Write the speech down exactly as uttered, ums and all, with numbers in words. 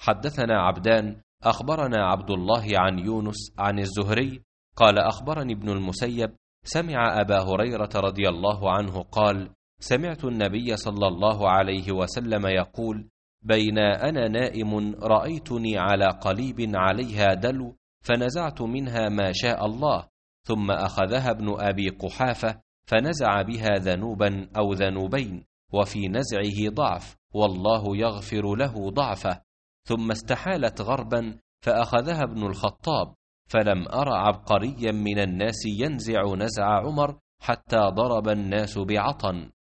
حدثنا عبدان أخبرنا عبد الله عن يونس عن الزهري قال أخبرني ابن المسيب سمع أبا هريرة رضي الله عنه قال سمعت النبي صلى الله عليه وسلم يقول بين أنا نائم رأيتني على قليب عليها دلو فنزعت منها ما شاء الله، ثم أخذها ابن أبي قحافة فنزع بها ذنوبا أو ذنوبين، وفي نزعه ضعف والله يغفر له ضعفه، ثم استحالت غربا فأخذها ابن الخطاب، فلم أر عبقريا من الناس ينزع نزع عمر حتى ضرب الناس بعطن.